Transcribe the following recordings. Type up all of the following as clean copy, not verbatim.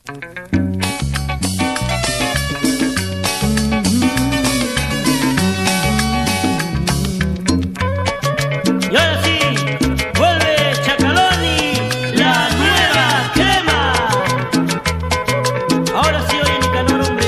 Y ahora sí, vuelve Chacaloni, la nueva crema. Ahora sí, oye Nicanor, hombre.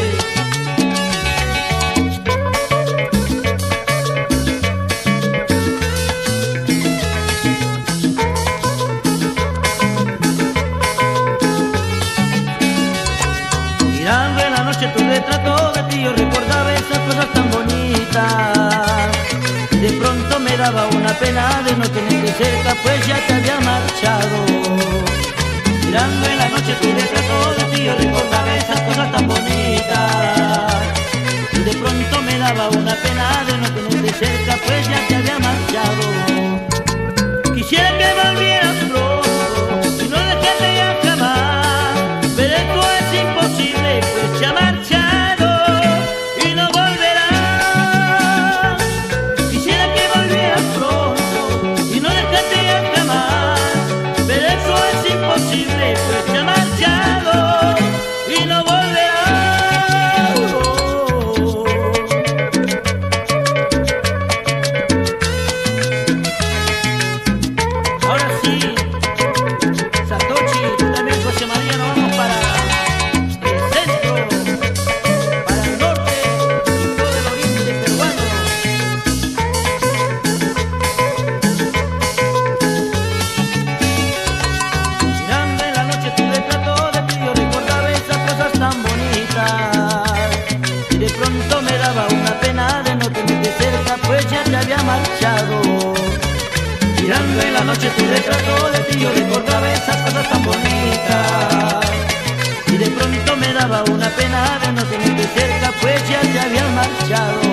Mirando en la noche tu retrato de ti, yo recordaba esas cosas tan bonitas. De pronto me daba una pena de no tenerte cerca, pues ya te había marchado. Mirando en la noche tu retrato de ti, yo recordaba esas cosas tan bonitas. Y de pronto me daba una pena de no tenerte cerca, pues ya te había marchado. Quisiera que volvieras pronto y no dejarte ya jamás, pero esto es imposible, pues ya marchado y no volverás. Quisiera que volvieras pronto y no dejarte ya jamás, pero eso es imposible, pues ya marchado y no volverás. Ahora sí, Satoshi, tú también, José María, nos vamos para el centro, para el norte y todo el oriente peruano. Mirando en la noche tu retrato de ti, yo recordaba esas cosas tan bonitas. Y de pronto me daba una pena de no tenerte cerca, pues ya te había marchado. Mirando en la noche tu retrato de ti, yo recordaba esas cosas tan bonitas. Y de pronto me daba una pena de no tenerte cerca, pues ya te había marchado.